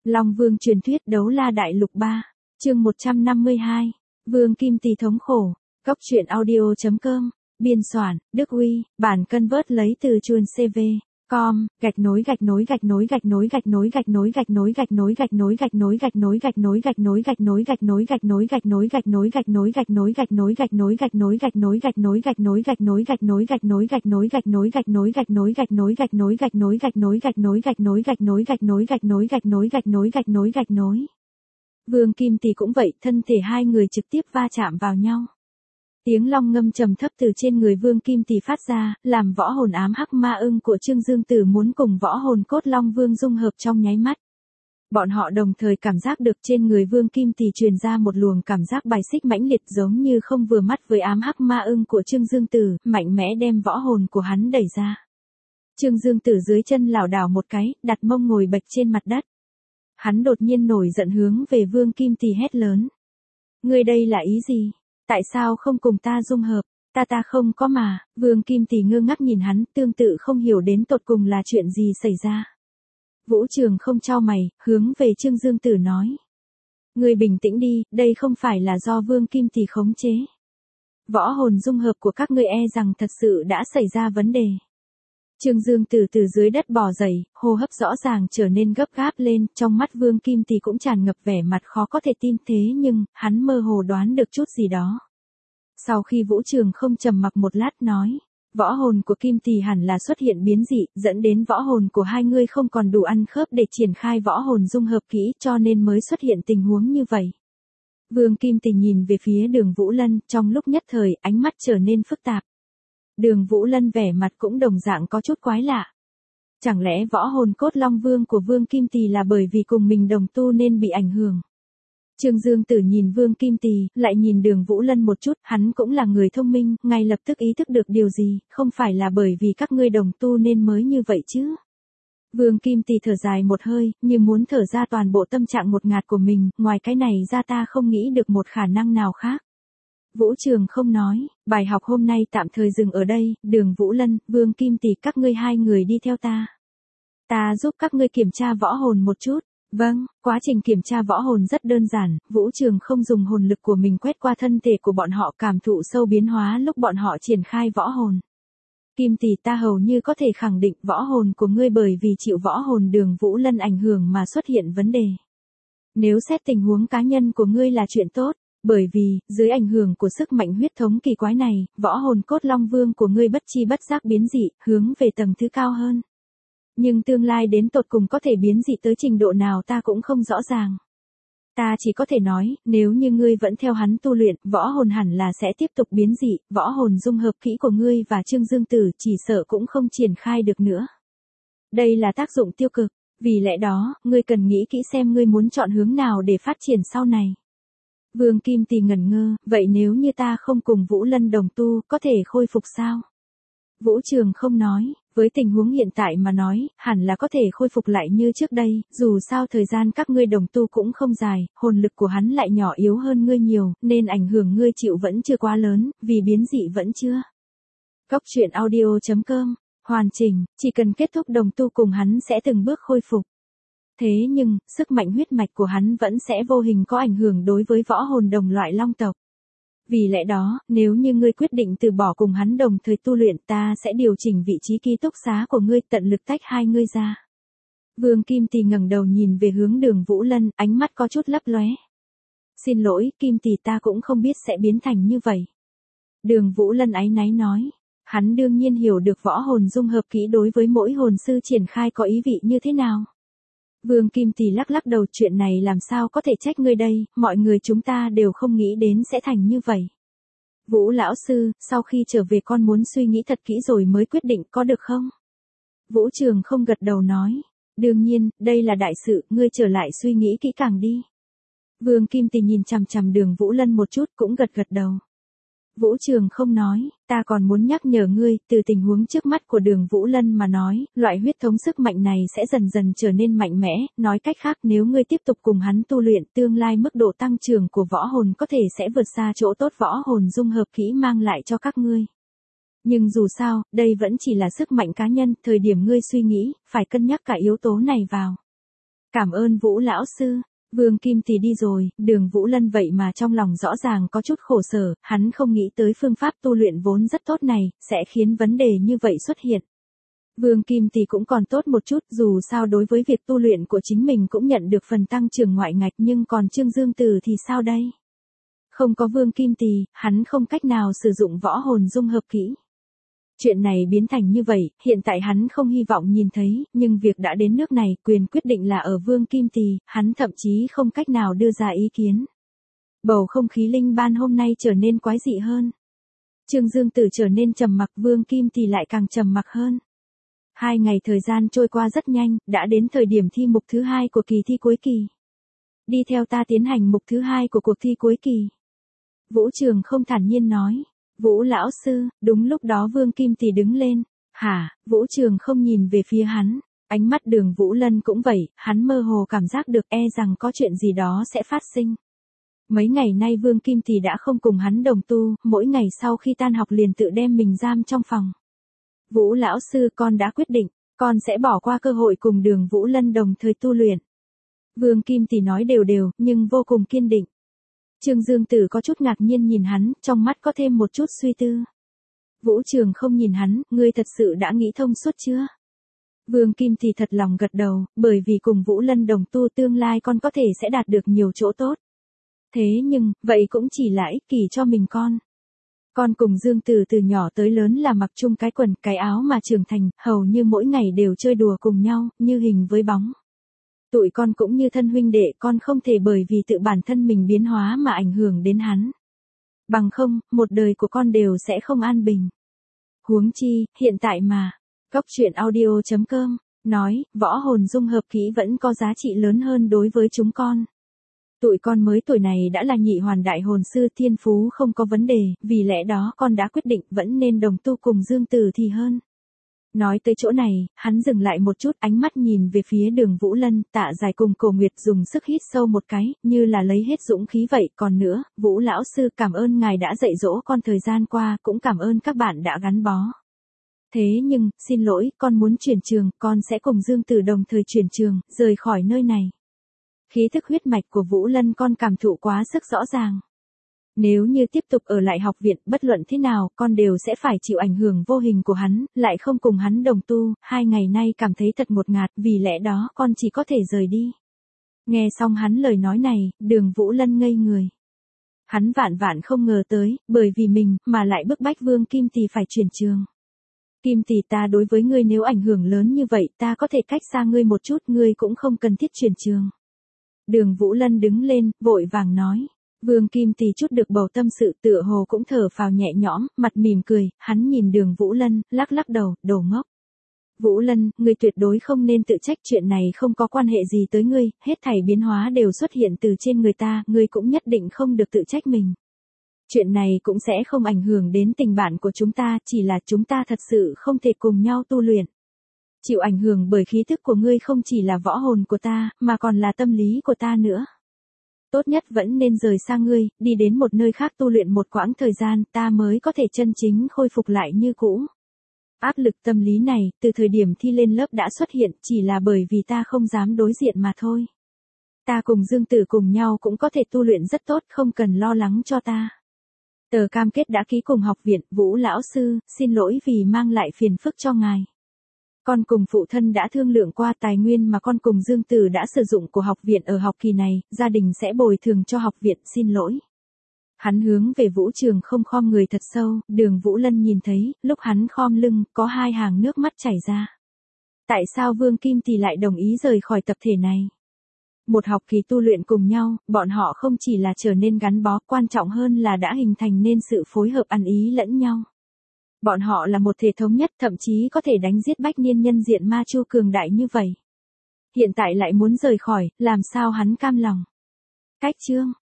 Long Vương truyền thuyết đấu la đại lục 3, chương 152, Vương Kim Tỳ thống khổ, Cốc truyện audio.com, biên soạn, Đức Uy, bản convert lấy từ chuồn CV, com, gạch nối Vương Kim Tỳ cũng vậy, thân thể hai người trực tiếp va chạm vào nhau. Tiếng long ngâm trầm thấp từ trên người Vương Kim Tỳ phát ra, làm võ hồn ám hắc ma ưng của Trương Dương Tử muốn cùng võ hồn cốt Long Vương dung hợp trong nháy mắt. Bọn họ đồng thời cảm giác được trên người Vương Kim Tỳ truyền ra một luồng cảm giác bài xích mãnh liệt giống như không vừa mắt với ám hắc ma ưng của Trương Dương Tử, mạnh mẽ đem võ hồn của hắn đẩy ra. Trương Dương Tử dưới chân lảo đảo một cái, đặt mông ngồi bệt trên mặt đất. Hắn đột nhiên nổi giận hướng về Vương Kim Tỳ hét lớn. Ngươi đây là ý gì? Tại sao không cùng ta dung hợp? Ta không có mà. Vương Kim Tỳ ngơ ngác nhìn hắn, tương tự không hiểu đến tột cùng là chuyện gì xảy ra. Vũ Trường không chau mày, hướng về Trương Dương Tử nói. Ngươi bình tĩnh đi, đây không phải là do Vương Kim Tỳ khống chế. Võ hồn dung hợp của các ngươi e rằng thật sự đã xảy ra vấn đề. Trương Dương Tử từ dưới đất bò dậy, hô hấp rõ ràng trở nên gấp gáp lên, trong mắt Vương Kim Tỳ cũng tràn ngập vẻ mặt khó có thể tin thế nhưng, hắn mơ hồ đoán được chút gì đó. Sau khi Vũ Trường không trầm mặc một lát nói, võ hồn của Kim Tỳ hẳn là xuất hiện biến dị, dẫn đến võ hồn của hai người không còn đủ ăn khớp để triển khai võ hồn dung hợp kỹ cho nên mới xuất hiện tình huống như vậy. Vương Kim Tỳ nhìn về phía Đường Vũ Lân, trong lúc nhất thời, ánh mắt trở nên phức tạp. Đường Vũ Lân vẻ mặt cũng đồng dạng có chút quái lạ. Chẳng lẽ võ hồn cốt Long Vương của Vương Kim Tỳ là bởi vì cùng mình đồng tu nên bị ảnh hưởng? Trương Dương Tử nhìn Vương Kim Tỳ, lại nhìn Đường Vũ Lân một chút, hắn cũng là người thông minh, ngay lập tức ý thức được điều gì, không phải là bởi vì các ngươi đồng tu nên mới như vậy chứ? Vương Kim Tỳ thở dài một hơi, như muốn thở ra toàn bộ tâm trạng ngột ngạt của mình, ngoài cái này ra ta không nghĩ được một khả năng nào khác. Vũ Trường không nói, bài học hôm nay tạm thời dừng ở đây, Đường Vũ Lân, Vương Kim Tỳ các ngươi hai người đi theo ta. Ta giúp các ngươi kiểm tra võ hồn một chút. Vâng, quá trình kiểm tra võ hồn rất đơn giản, Vũ Trường không dùng hồn lực của mình quét qua thân thể của bọn họ cảm thụ sâu biến hóa lúc bọn họ triển khai võ hồn. Kim Tỳ ta hầu như có thể khẳng định võ hồn của ngươi bởi vì chịu võ hồn Đường Vũ Lân ảnh hưởng mà xuất hiện vấn đề. Nếu xét tình huống cá nhân của ngươi là chuyện tốt. Bởi vì, dưới ảnh hưởng của sức mạnh huyết thống kỳ quái này, võ hồn cốt Long Vương của ngươi bất chi bất giác biến dị, hướng về tầng thứ cao hơn. Nhưng tương lai đến tột cùng có thể biến dị tới trình độ nào ta cũng không rõ ràng. Ta chỉ có thể nói, nếu như ngươi vẫn theo hắn tu luyện, võ hồn hẳn là sẽ tiếp tục biến dị, võ hồn dung hợp kỹ của ngươi và Trương Dương Tử chỉ sợ cũng không triển khai được nữa. Đây là tác dụng tiêu cực, vì lẽ đó, ngươi cần nghĩ kỹ xem ngươi muốn chọn hướng nào để phát triển sau này. Vương Kim Tỳ ngẩn ngơ, vậy nếu như ta không cùng Vũ Lân đồng tu, có thể khôi phục sao? Vũ Trường không nói, với tình huống hiện tại mà nói, hẳn là có thể khôi phục lại như trước đây, dù sao thời gian các ngươi đồng tu cũng không dài, hồn lực của hắn lại nhỏ yếu hơn ngươi nhiều, nên ảnh hưởng ngươi chịu vẫn chưa quá lớn, vì biến dị vẫn chưa. Cốc truyện audio.com, hoàn chỉnh, chỉ cần kết thúc đồng tu cùng hắn sẽ từng bước khôi phục. Thế nhưng, sức mạnh huyết mạch của hắn vẫn sẽ vô hình có ảnh hưởng đối với võ hồn đồng loại long tộc. Vì lẽ đó, nếu như ngươi quyết định từ bỏ cùng hắn đồng thời tu luyện ta sẽ điều chỉnh vị trí ký túc xá của ngươi tận lực tách hai ngươi ra. Vương Kim Tỳ ngẩng đầu nhìn về hướng Đường Vũ Lân, ánh mắt có chút lấp lóe. Xin lỗi, Kim Tỳ ta cũng không biết sẽ biến thành như vậy. Đường Vũ Lân áy náy nói. Hắn đương nhiên hiểu được võ hồn dung hợp kỹ đối với mỗi hồn sư triển khai có ý vị như thế nào. Vương Kim Tỳ lắc đầu chuyện này làm sao có thể trách ngươi đây, mọi người chúng ta đều không nghĩ đến sẽ thành như vậy. Vũ lão sư, sau khi trở về con muốn suy nghĩ thật kỹ rồi mới quyết định có được không? Vũ Trường không gật đầu nói, đương nhiên, đây là đại sự, ngươi trở lại suy nghĩ kỹ càng đi. Vương Kim Tỳ nhìn chằm chằm Đường Vũ Lân một chút cũng gật đầu. Vũ Trường không nói, ta còn muốn nhắc nhở ngươi, từ tình huống trước mắt của Đường Vũ Lân mà nói, loại huyết thống sức mạnh này sẽ dần dần trở nên mạnh mẽ, nói cách khác nếu ngươi tiếp tục cùng hắn tu luyện, tương lai mức độ tăng trưởng của võ hồn có thể sẽ vượt xa chỗ tốt võ hồn dung hợp kỹ mang lại cho các ngươi. Nhưng dù sao, đây vẫn chỉ là sức mạnh cá nhân, thời điểm ngươi suy nghĩ, phải cân nhắc cả yếu tố này vào. Cảm ơn Vũ lão sư. Vương Kim Tỷ đi rồi, Đường Vũ Lân vậy mà trong lòng rõ ràng có chút khổ sở, hắn không nghĩ tới phương pháp tu luyện vốn rất tốt này, sẽ khiến vấn đề như vậy xuất hiện. Vương Kim Tỷ cũng còn tốt một chút, dù sao đối với việc tu luyện của chính mình cũng nhận được phần tăng trưởng ngoại ngạch, nhưng còn Trương Dương Tử thì sao đây? Không có Vương Kim Tỷ, hắn không cách nào sử dụng võ hồn dung hợp kỹ. Chuyện này biến thành như vậy, hiện tại hắn không hy vọng nhìn thấy, nhưng việc đã đến nước này, quyền quyết định là ở Vương Kim Tỷ, hắn thậm chí không cách nào đưa ra ý kiến. Bầu không khí linh ban hôm nay trở nên quái dị hơn. Trương Dương Tử trở nên trầm mặc, Vương Kim Tỷ lại càng trầm mặc hơn. 2 ngày thời gian trôi qua rất nhanh, đã đến thời điểm thi mục thứ 2 của kỳ thi cuối kỳ. Đi theo ta tiến hành mục thứ 2 của cuộc thi cuối kỳ. Vũ Trường không thản nhiên nói. Vũ lão sư, đúng lúc đó Vương Kim Tỷ đứng lên. Hả, Vũ Trường không nhìn về phía hắn. Ánh mắt Đường Vũ Lân cũng vậy, hắn mơ hồ cảm giác được rằng có chuyện gì đó sẽ phát sinh. Mấy ngày nay Vương Kim Tỷ đã không cùng hắn đồng tu, mỗi ngày sau khi tan học liền tự đem mình giam trong phòng. Vũ lão sư, con đã quyết định, con sẽ bỏ qua cơ hội cùng Đường Vũ Lân đồng thời tu luyện. Vương Kim Tỷ nói đều đều, nhưng vô cùng kiên định. Trương Dương Tử có chút ngạc nhiên nhìn hắn, trong mắt có thêm một chút suy tư. Vũ Trường không nhìn hắn, ngươi thật sự đã nghĩ thông suốt chưa? Vương Kim Tỷ thật lòng gật đầu, bởi vì cùng Vũ Lân đồng tu tương lai con có thể sẽ đạt được nhiều chỗ tốt. Thế nhưng, vậy cũng chỉ là ích kỷ cho mình con. Con cùng Dương Tử từ nhỏ tới lớn là mặc chung cái quần, cái áo mà trưởng thành, hầu như mỗi ngày đều chơi đùa cùng nhau, như hình với bóng. Tụi con cũng như thân huynh đệ, con không thể bởi vì tự bản thân mình biến hóa mà ảnh hưởng đến hắn. Bằng không, một đời của con đều sẽ không an bình. Huống chi, hiện tại mà. Góc truyện audio.com nói, võ hồn dung hợp kỹ vẫn có giá trị lớn hơn đối với chúng con. Tụi con mới tuổi này đã là nhị hoàn đại hồn sư, thiên phú không có vấn đề, vì lẽ đó con đã quyết định vẫn nên đồng tu cùng Dương Tử thì hơn. Nói tới chỗ này, hắn dừng lại một chút, ánh mắt nhìn về phía Đường Vũ Lân, Tạ Dài cùng Cổ Nguyệt dùng sức hít sâu một cái, như là lấy hết dũng khí vậy. Còn nữa, Vũ lão sư, cảm ơn ngài đã dạy dỗ con thời gian qua, cũng cảm ơn các bạn đã gắn bó. Thế nhưng, xin lỗi, con muốn chuyển trường, con sẽ cùng Dương Tử đồng thời chuyển trường, rời khỏi nơi này. Khí thức huyết mạch của Vũ Lân con cảm thụ quá sức rõ ràng. Nếu như tiếp tục ở lại học viện, bất luận thế nào, con đều sẽ phải chịu ảnh hưởng vô hình của hắn, lại không cùng hắn đồng tu, 2 ngày nay cảm thấy thật ngột ngạt, vì lẽ đó con chỉ có thể rời đi. Nghe xong hắn lời nói này, Đường Vũ Lân ngây người. Hắn vạn vạn không ngờ tới, bởi vì mình, mà lại bức bách Vương Kim Tỷ phải chuyển trường. Kim Tỷ, ta đối với ngươi nếu ảnh hưởng lớn như vậy, ta có thể cách xa ngươi một chút, ngươi cũng không cần thiết chuyển trường. Đường Vũ Lân đứng lên, vội vàng nói. Vương Kim Tỷ chút được bầu tâm sự, tựa hồ cũng thở phào nhẹ nhõm, mặt mỉm cười, hắn nhìn Đường Vũ Lân, lắc lắc đầu, đồ ngốc. Vũ Lân, ngươi tuyệt đối không nên tự trách, chuyện này không có quan hệ gì tới ngươi, hết thảy biến hóa đều xuất hiện từ trên người ta, ngươi cũng nhất định không được tự trách mình. Chuyện này cũng sẽ không ảnh hưởng đến tình bạn của chúng ta, chỉ là chúng ta thật sự không thể cùng nhau tu luyện. Chịu ảnh hưởng bởi khí thức của ngươi không chỉ là võ hồn của ta, mà còn là tâm lý của ta nữa. Tốt nhất vẫn nên rời xa ngươi, đi đến một nơi khác tu luyện một quãng thời gian, ta mới có thể chân chính khôi phục lại như cũ. Áp lực tâm lý này, từ thời điểm thi lên lớp đã xuất hiện, chỉ là bởi vì ta không dám đối diện mà thôi. Ta cùng Dương Tử cùng nhau cũng có thể tu luyện rất tốt, không cần lo lắng cho ta. Tờ cam kết đã ký cùng học viện, Vũ lão sư, xin lỗi vì mang lại phiền phức cho ngài. Con cùng phụ thân đã thương lượng qua tài nguyên mà con cùng Dương Tử đã sử dụng của học viện ở học kỳ này, gia đình sẽ bồi thường cho học viện, xin lỗi. Hắn hướng về Vũ Trường không khom người thật sâu, Đường Vũ Lân nhìn thấy, lúc hắn khom lưng, có 2 hàng nước mắt chảy ra. Tại sao Vương Kim Tỷ lại đồng ý rời khỏi tập thể này? Một học kỳ tu luyện cùng nhau, bọn họ không chỉ là trở nên gắn bó, quan trọng hơn là đã hình thành nên sự phối hợp ăn ý lẫn nhau. Bọn họ là một thể thống nhất, thậm chí có thể đánh giết Bách Niên nhân diện ma chu cường đại như vậy. Hiện tại lại muốn rời khỏi, làm sao hắn cam lòng? Cách chương